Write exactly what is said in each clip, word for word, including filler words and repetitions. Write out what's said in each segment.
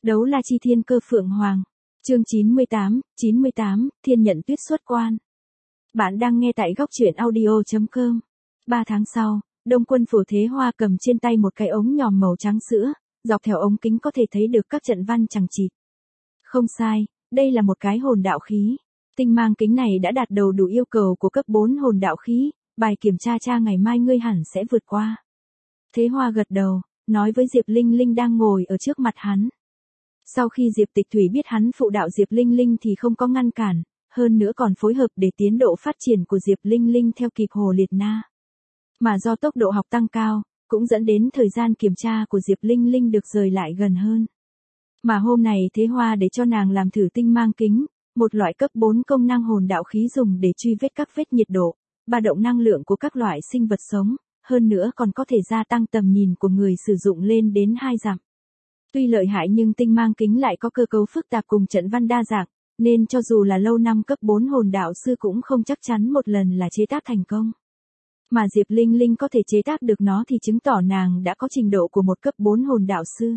Đấu la chi thiên cơ phượng hoàng. Chương chín mươi tám, chín mươi tám, Thiên Nhận Tuyết xuất quan. Bạn đang nghe tại góc truyện audio chấm com. Ba tháng sau, Đông Quân Phổ Thế Hoa cầm trên tay một cái ống nhòm màu trắng sữa, dọc theo ống kính có thể thấy được các trận văn chằng chịt. Không sai, đây là một cái hồn đạo khí. Tinh mang kính này đã đạt đầu đủ yêu cầu của cấp bốn hồn đạo khí, bài kiểm tra tra ngày mai ngươi hẳn sẽ vượt qua. Thế Hoa gật đầu, nói với Diệp Linh Linh đang ngồi ở trước mặt hắn. Sau khi Diệp Tịch Thủy biết hắn phụ đạo Diệp Linh Linh thì không có ngăn cản, hơn nữa còn phối hợp để tiến độ phát triển của Diệp Linh Linh theo kịp Hồ Liệt Na. Mà do tốc độ học tăng cao, cũng dẫn đến thời gian kiểm tra của Diệp Linh Linh được rời lại gần hơn. Mà hôm này Thế Hoa để cho nàng làm thử tinh mang kính, một loại cấp bốn công năng hồn đạo khí dùng để truy vết các vết nhiệt độ, ba động năng lượng của các loại sinh vật sống, hơn nữa còn có thể gia tăng tầm nhìn của người sử dụng lên đến hai dặm. Tuy lợi hại nhưng tinh mang kính lại có cơ cấu phức tạp cùng trận văn đa dạng, nên cho dù là lâu năm cấp bốn hồn đạo sư cũng không chắc chắn một lần là chế tác thành công. Mà Diệp Linh Linh có thể chế tác được nó thì chứng tỏ nàng đã có trình độ của một cấp bốn hồn đạo sư.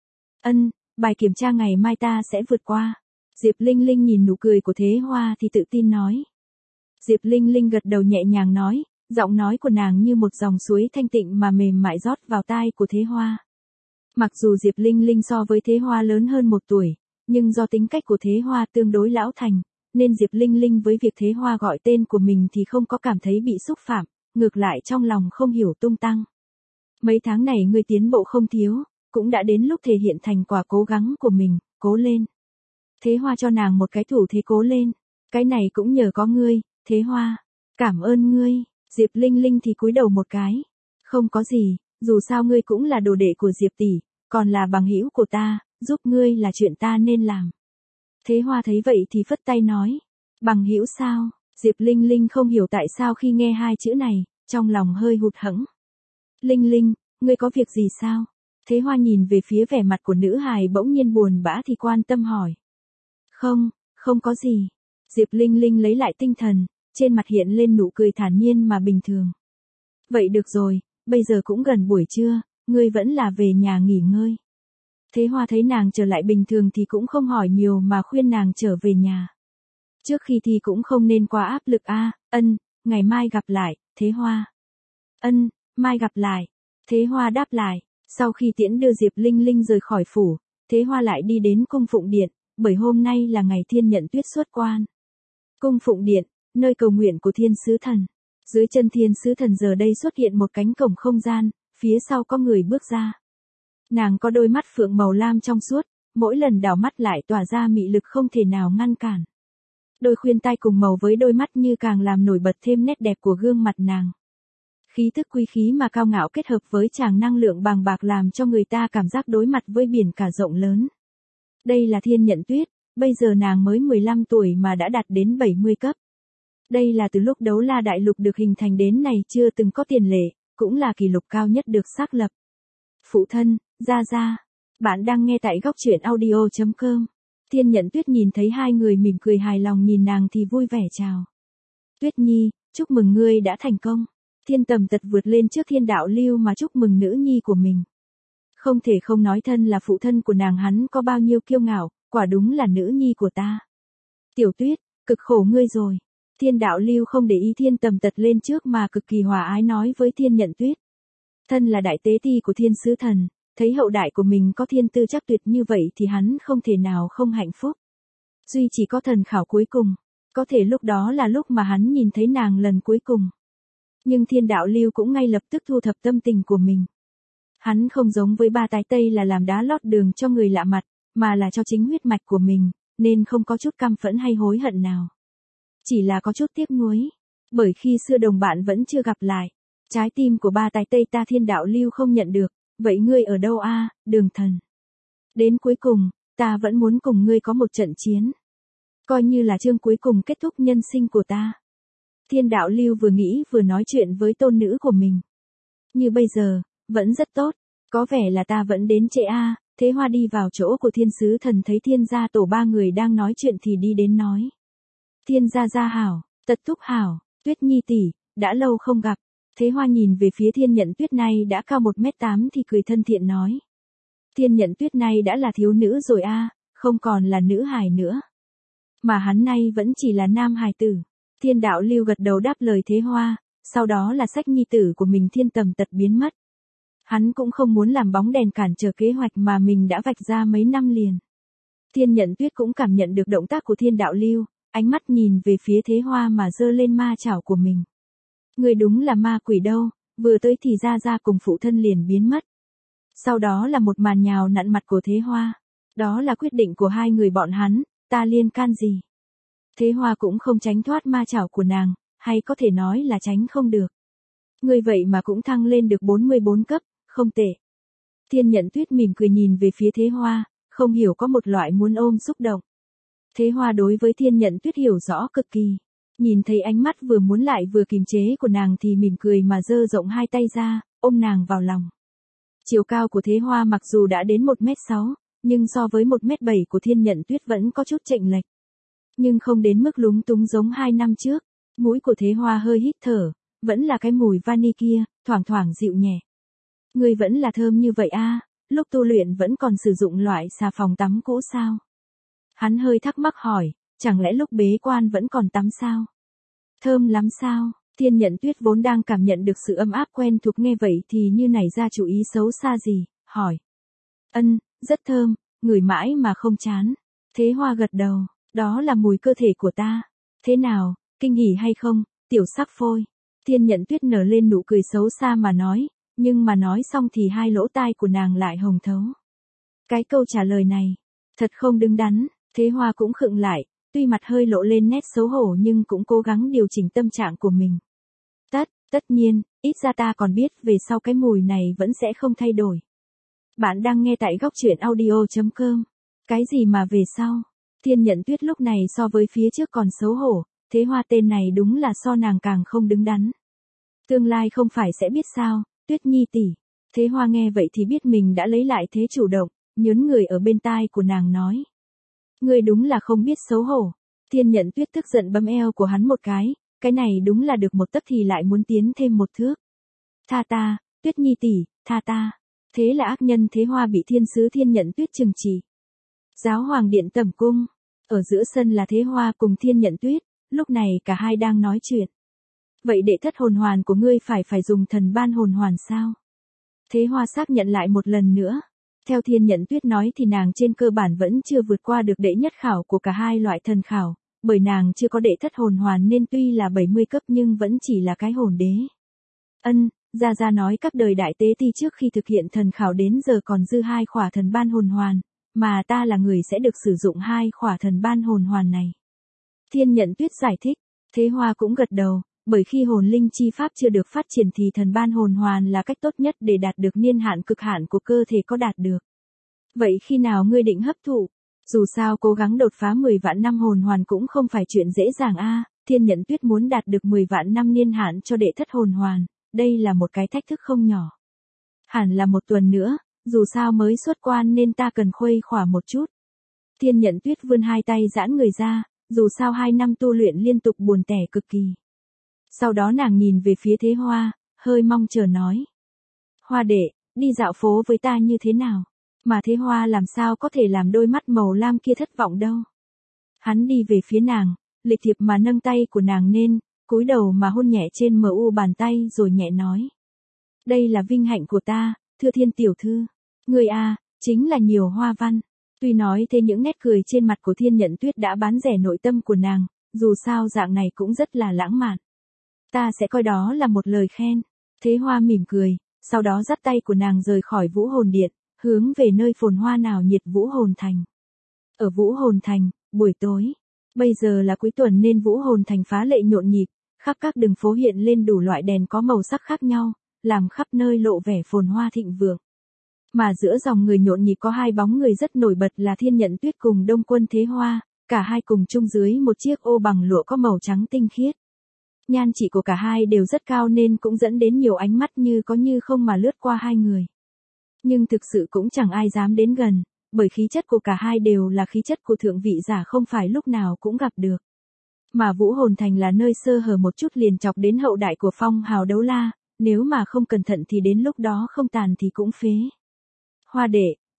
Ân, bài kiểm tra ngày mai ta sẽ vượt qua. Diệp Linh Linh nhìn nụ cười của Thế Hoa thì tự tin nói. Diệp Linh Linh gật đầu nhẹ nhàng nói, giọng nói của nàng như một dòng suối thanh tịnh mà mềm mại rót vào tai của Thế Hoa. Mặc dù Diệp Linh Linh so với Thế Hoa lớn hơn một tuổi, nhưng do tính cách của Thế Hoa tương đối lão thành, nên Diệp Linh Linh với việc Thế Hoa gọi tên của mình thì không có cảm thấy bị xúc phạm, ngược lại trong lòng không hiểu tung tăng. Mấy tháng này ngươi tiến bộ không thiếu, cũng đã đến lúc thể hiện thành quả cố gắng của mình, cố lên. Thế Hoa cho nàng một cái thủ thế cố lên, cái này cũng nhờ có ngươi, Thế Hoa. Cảm ơn ngươi. Diệp Linh Linh thì cúi đầu một cái. Không có gì, dù sao ngươi cũng là đồ đệ của Diệp tỷ, còn là bằng hữu của ta, giúp ngươi là chuyện ta nên làm. Thế Hoa thấy vậy thì phất tay nói, bằng hữu sao? Diệp Linh Linh không hiểu tại sao khi nghe hai chữ này, trong lòng hơi hụt hẫng. Linh Linh, ngươi có việc gì sao? Thế Hoa nhìn về phía vẻ mặt của nữ hài bỗng nhiên buồn bã thì quan tâm hỏi. Không, không có gì. Diệp Linh Linh lấy lại tinh thần, trên mặt hiện lên nụ cười thản nhiên mà bình thường. Vậy được rồi, bây giờ cũng gần buổi trưa, ngươi vẫn là về nhà nghỉ ngơi. Thế Hoa thấy nàng trở lại bình thường thì cũng không hỏi nhiều mà khuyên nàng trở về nhà. Trước khi thi cũng không nên quá áp lực a. À, ân, ngày mai gặp lại, Thế Hoa. Ân, mai gặp lại. Thế Hoa đáp lại, sau khi tiễn đưa Diệp Linh Linh rời khỏi phủ, Thế Hoa lại đi đến cung phụng điện, bởi hôm nay là ngày Thiên Nhận Tuyết xuất quan. Cung phụng điện, nơi cầu nguyện của Thiên Sứ Thần. Dưới chân Thiên Sứ Thần giờ đây xuất hiện một cánh cổng không gian, phía sau có người bước ra. Nàng có đôi mắt phượng màu lam trong suốt, mỗi lần đảo mắt lại tỏa ra mị lực không thể nào ngăn cản. Đôi khuyên tai cùng màu với đôi mắt như càng làm nổi bật thêm nét đẹp của gương mặt nàng. Khí tức quý khí mà cao ngạo kết hợp với tràng năng lượng bàng bạc làm cho người ta cảm giác đối mặt với biển cả rộng lớn. Đây là Thiên Nhận Tuyết, bây giờ nàng mới mười lăm tuổi mà đã đạt đến bảy mươi cấp. Đây là từ lúc đấu la đại lục được hình thành đến nay chưa từng có tiền lệ, cũng là kỷ lục cao nhất được xác lập. Phụ thân, Gia Gia, bạn đang nghe tại góc truyện audio chấm com. Thiên Nhận Tuyết nhìn thấy hai người mỉm cười hài lòng nhìn nàng thì vui vẻ chào. Tuyết Nhi, chúc mừng ngươi đã thành công. Thiên Tầm Tật vượt lên trước Thiên Đạo Lưu mà chúc mừng nữ nhi của mình. Không thể không nói thân là phụ thân của nàng hắn có bao nhiêu kiêu ngạo, quả đúng là nữ nhi của ta. Tiểu Tuyết, cực khổ ngươi rồi. Thiên Đạo Lưu không để ý Thiên Tầm Tật lên trước mà cực kỳ hòa ái nói với Thiên Nhận Tuyết. Thân là đại tế ti của Thiên Sứ Thần, thấy hậu đại của mình có thiên tư chắc tuyệt như vậy thì hắn không thể nào không hạnh phúc. Duy chỉ có thần khảo cuối cùng, có thể lúc đó là lúc mà hắn nhìn thấy nàng lần cuối cùng. Nhưng Thiên Đạo Lưu cũng ngay lập tức thu thập tâm tình của mình. Hắn không giống với ba tái tây là làm đá lót đường cho người lạ mặt, mà là cho chính huyết mạch của mình, nên không có chút căm phẫn hay hối hận nào. Chỉ là có chút tiếc nuối, bởi khi xưa đồng bạn vẫn chưa gặp lại, trái tim của ba tái tây ta Thiên Đạo Lưu không nhận được, vậy ngươi ở đâu a, à, Đường Thần? Đến cuối cùng, ta vẫn muốn cùng ngươi có một trận chiến. Coi như là chương cuối cùng kết thúc nhân sinh của ta. Thiên Đạo Lưu vừa nghĩ vừa nói chuyện với tôn nữ của mình. Như bây giờ, vẫn rất tốt, có vẻ là ta vẫn đến trễ a. À. Thế Hoa đi vào chỗ của Thiên Sứ Thần thấy Thiên gia tổ ba người đang nói chuyện thì đi đến nói. Thiên gia gia hảo, Tật thúc hảo, Tuyết Nhi tỷ, đã lâu không gặp. Thế Hoa nhìn về phía Thiên Nhận Tuyết này đã cao một mét tám thì cười thân thiện nói. Thiên Nhận Tuyết nay đã là thiếu nữ rồi a, không còn là nữ hài nữa. Mà hắn nay vẫn chỉ là nam hài tử. Thiên Đạo Lưu gật đầu đáp lời Thế Hoa, sau đó là xách nhi tử của mình Thiên Tầm Tật biến mất. Hắn cũng không muốn làm bóng đèn cản trở kế hoạch mà mình đã vạch ra mấy năm liền. Thiên Nhận Tuyết cũng cảm nhận được động tác của Thiên Đạo Lưu, ánh mắt nhìn về phía Thế Hoa mà giơ lên ma chảo của mình. Người đúng là ma quỷ đâu, vừa tới thì ra ra cùng phụ thân liền biến mất. Sau đó là một màn nhào nặn mặt của Thế Hoa. Đó là quyết định của hai người bọn hắn, ta liên can gì. Thế Hoa cũng không tránh thoát ma chảo của nàng, hay có thể nói là tránh không được. Người vậy mà cũng thăng lên được bốn mươi bốn cấp, không tệ. Thiên Nhận Tuyết mỉm cười nhìn về phía Thế Hoa, không hiểu có một loại muốn ôm xúc động. Thế Hoa đối với Thiên Nhận Tuyết hiểu rõ cực kỳ. Nhìn thấy ánh mắt vừa muốn lại vừa kìm chế của nàng thì mỉm cười mà giơ rộng hai tay ra, ôm nàng vào lòng. Chiều cao của Thế Hoa mặc dù đã đến một mét sáu, nhưng so với một mét bảy của Thiên Nhận Tuyết vẫn có chút chênh lệch. Nhưng không đến mức lúng túng giống hai năm trước. Mũi của Thế Hoa hơi hít thở, vẫn là cái mùi vani kia, thoảng thoảng dịu nhẹ. Người vẫn là thơm như vậy a, lúc tu luyện vẫn còn sử dụng loại xà phòng tắm cũ sao? Hắn hơi thắc mắc hỏi, chẳng lẽ lúc bế quan vẫn còn tắm sao? Thơm lắm sao? Thiên Nhận Tuyết vốn đang cảm nhận được sự ấm áp quen thuộc nghe vậy thì như nảy ra chủ ý xấu xa gì, hỏi. Ân, rất thơm, ngửi mãi mà không chán. Thế Hoa gật đầu, đó là mùi cơ thể của ta. Thế nào, kinh hỉ hay không, tiểu sắc phôi? Thiên Nhận Tuyết nở lên nụ cười xấu xa mà nói, nhưng mà nói xong thì hai lỗ tai của nàng lại hồng thấu. Cái câu trả lời này, thật không đứng đắn. Thế Hoa cũng khựng lại, tuy mặt hơi lộ lên nét xấu hổ nhưng cũng cố gắng điều chỉnh tâm trạng của mình. Tất, tất nhiên, ít ra ta còn biết về sau cái mùi này vẫn sẽ không thay đổi. Bạn đang nghe tại góc truyện audio chấm com. Cái gì mà về sau? Thiên Nhận Tuyết lúc này so với phía trước còn xấu hổ, Thế Hoa tên này đúng là so nàng càng không đứng đắn. Tương lai không phải sẽ biết sao, Tuyết Nhi tỷ. Thế Hoa nghe vậy thì biết mình đã lấy lại thế chủ động, nhớn người ở bên tai của nàng nói. Ngươi đúng là không biết xấu hổ. Thiên Nhận Tuyết tức giận bấm eo của hắn một cái, cái này đúng là được một tấc thì lại muốn tiến thêm một thước. Tha ta, Tuyết Nhi tỷ, tha ta. Thế là ác nhân Thế Hoa bị thiên sứ Thiên Nhận Tuyết trừng trị. Giáo hoàng điện tẩm cung, ở giữa sân là Thế Hoa cùng Thiên Nhận Tuyết, lúc này cả hai đang nói chuyện. Vậy đệ thất hồn hoàn của ngươi phải phải dùng thần ban hồn hoàn sao? Thế Hoa xác nhận lại một lần nữa. Theo Thiên Nhận Tuyết nói thì nàng trên cơ bản vẫn chưa vượt qua được đệ nhất khảo của cả hai loại thần khảo, bởi nàng chưa có đệ thất hồn hoàn nên tuy là bảy mươi cấp nhưng vẫn chỉ là cái hồn đế. Ân, Gia Gia nói các đời đại tế ti trước khi thực hiện thần khảo đến giờ còn dư hai khỏa thần ban hồn hoàn, mà ta là người sẽ được sử dụng hai khỏa thần ban hồn hoàn này. Thiên Nhận Tuyết giải thích, Thế Hoa cũng gật đầu, bởi khi hồn linh chi pháp chưa được phát triển thì thần ban hồn hoàn là cách tốt nhất để đạt được niên hạn cực hạn của cơ thể có đạt được. Vậy khi nào ngươi định hấp thụ? Dù sao cố gắng đột phá mười vạn năm hồn hoàn cũng không phải chuyện dễ dàng a. Thiên Nhận Tuyết muốn đạt được mười vạn năm niên hạn cho đệ thất hồn hoàn, đây là một cái thách thức không nhỏ. Hẳn là một tuần nữa, dù sao mới xuất quan nên ta cần khuây khỏa một chút. Thiên Nhận Tuyết vươn hai tay giãn người ra, dù sao hai năm tu luyện liên tục buồn tẻ cực kỳ. Sau đó nàng nhìn về phía Thế Hoa, hơi mong chờ nói. Hoa đệ, đi dạo phố với ta như thế nào? Mà Thế Hoa làm sao có thể làm đôi mắt màu lam kia thất vọng đâu. Hắn đi về phía nàng, lịch thiệp mà nâng tay của nàng lên, cúi đầu mà hôn nhẹ trên mờ u bàn tay rồi nhẹ nói. Đây là vinh hạnh của ta, thưa Thiên tiểu thư. Người à, chính là nhiều hoa văn. Tuy nói thế những nét cười trên mặt của Thiên Nhận Tuyết đã bán rẻ nội tâm của nàng, dù sao dạng này cũng rất là lãng mạn. Ta sẽ coi đó là một lời khen. Thế Hoa mỉm cười, sau đó dắt tay của nàng rời khỏi Vũ Hồn Điện, hướng về nơi phồn hoa nào nhiệt Vũ Hồn Thành. Ở Vũ Hồn Thành, buổi tối. Bây giờ là cuối tuần nên Vũ Hồn Thành phá lệ nhộn nhịp, khắp các đường phố hiện lên đủ loại đèn có màu sắc khác nhau, làm khắp nơi lộ vẻ phồn hoa thịnh vượng. Mà giữa dòng người nhộn nhịp có hai bóng người rất nổi bật là Thiên Nhận Tuyết cùng Đông Quân Thế Hoa, cả hai cùng chung dưới một chiếc ô bằng lụa có màu trắng tinh khiết. Nhan trị của cả hai đều rất cao nên cũng dẫn đến nhiều ánh mắt như có như không mà lướt qua hai người. Nhưng thực sự cũng chẳng ai dám đến gần, bởi khí chất của cả hai đều là khí chất của thượng vị giả không phải lúc nào cũng gặp được. Mà Vũ Hồn Thành là nơi sơ hở một chút liền chọc đến hậu đại của phong hào đấu la, nếu mà không cẩn thận thì đến lúc đó không tàn thì cũng phế. Hoa đệ,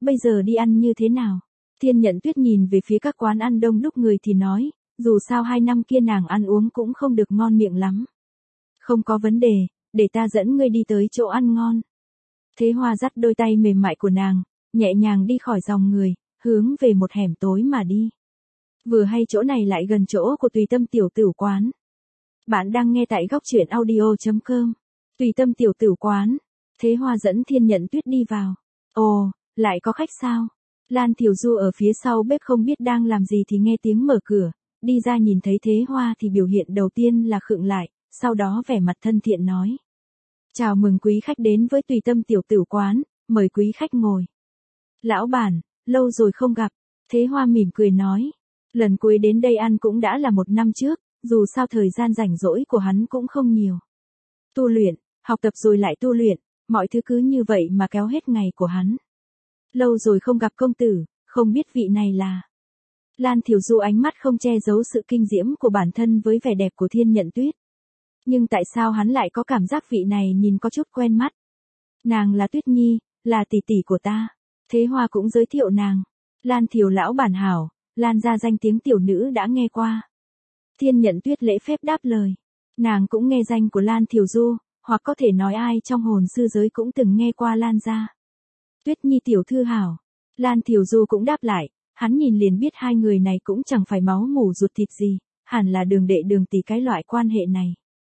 bây giờ đi ăn như thế nào? Thiên Nhận Tuyết nhìn về phía các quán ăn đông đúc người thì nói, dù sao hai năm kia nàng ăn uống cũng không được ngon miệng lắm. Không có vấn đề, để ta dẫn ngươi đi tới chỗ ăn ngon. Thế Hoa dắt đôi tay mềm mại của nàng, nhẹ nhàng đi khỏi dòng người, hướng về một hẻm tối mà đi. Vừa hay chỗ này lại gần chỗ của Tùy Tâm Tiểu Tửu Quán. Bạn đang nghe tại góc truyện audio chấm com. Tùy Tâm Tiểu Tửu Quán. Thế Hoa dẫn Thiên Nhận Tuyết đi vào. Ồ, lại có khách sao? Lan Thiều Du ở phía sau bếp không biết đang làm gì thì nghe tiếng mở cửa, đi ra nhìn thấy Thế Hoa thì biểu hiện đầu tiên là khựng lại, sau đó vẻ mặt thân thiện nói. Chào mừng quý khách đến với Tùy Tâm Tiểu Tửu Quán, mời quý khách ngồi. Lão bản, lâu rồi không gặp. Thế Hoa mỉm cười nói. Lần cuối đến đây ăn cũng đã là một năm trước, dù sao thời gian rảnh rỗi của hắn cũng không nhiều. Tu luyện, học tập rồi lại tu luyện, mọi thứ cứ như vậy mà kéo hết ngày của hắn. Lâu rồi không gặp công tử, không biết vị này là... Lan Thiều Du ánh mắt không che giấu sự kinh diễm của bản thân với vẻ đẹp của Thiên Nhận Tuyết. Nhưng tại sao hắn lại có cảm giác vị này nhìn có chút quen mắt? Nàng là Tuyết Nhi, là tỷ tỷ của ta. Thế Hoa cũng giới thiệu nàng. Lan Thiều lão bản hảo, Lan ra danh tiếng tiểu nữ đã nghe qua. Thiên Nhận Tuyết lễ phép đáp lời. Nàng cũng nghe danh của Lan Thiều Du, hoặc có thể nói ai trong hồn sư giới cũng từng nghe qua Lan ra. Tuyết Nhi tiểu thư hảo. Lan Thiều Du cũng đáp lại, hắn nhìn liền biết hai người này cũng chẳng phải máu mủ ruột thịt gì, hẳn là đường đệ đường tỷ cái loại quan hệ này.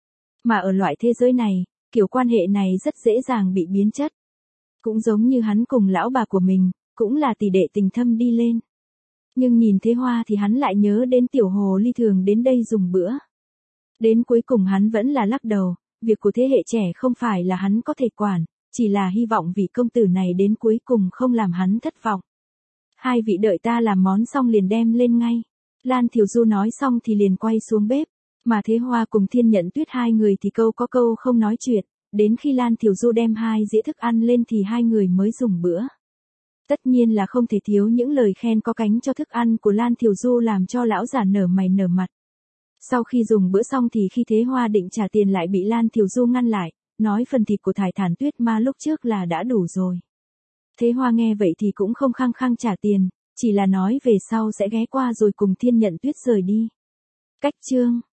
Mà ở loại thế giới này, kiểu quan hệ này rất dễ dàng bị biến chất. Cũng giống như hắn cùng lão bà của mình, cũng là tỷ đệ tình thâm đi lên. Nhưng nhìn Thế Hoa thì hắn lại nhớ đến tiểu hồ ly thường đến đây dùng bữa. Đến cuối cùng hắn vẫn là lắc đầu, việc của thế hệ trẻ không phải là hắn có thể quản, chỉ là hy vọng vị công tử này đến cuối cùng không làm hắn thất vọng. Hai vị đợi ta làm món xong liền đem lên ngay. Lan Thiều Du nói xong thì liền quay xuống bếp, mà Thế Hoa cùng Thiên Nhận Tuyết hai người thì câu có câu không nói chuyện, đến khi Lan Thiều Du đem hai dĩa thức ăn lên thì hai người mới dùng bữa. Tất nhiên là không thể thiếu những lời khen có cánh cho thức ăn của Lan Thiều Du làm cho lão già nở mày nở mặt. Sau khi dùng bữa xong thì khi Thế Hoa định trả tiền lại bị Lan Thiều Du ngăn lại, nói phần thịt của Thải Thản Tuyết Ma lúc trước là đã đủ rồi. Thế Hoa nghe vậy thì cũng không khăng khăng trả tiền, chỉ là nói về sau sẽ ghé qua rồi cùng Thiên Nhận Tuyết rời đi. Cách chương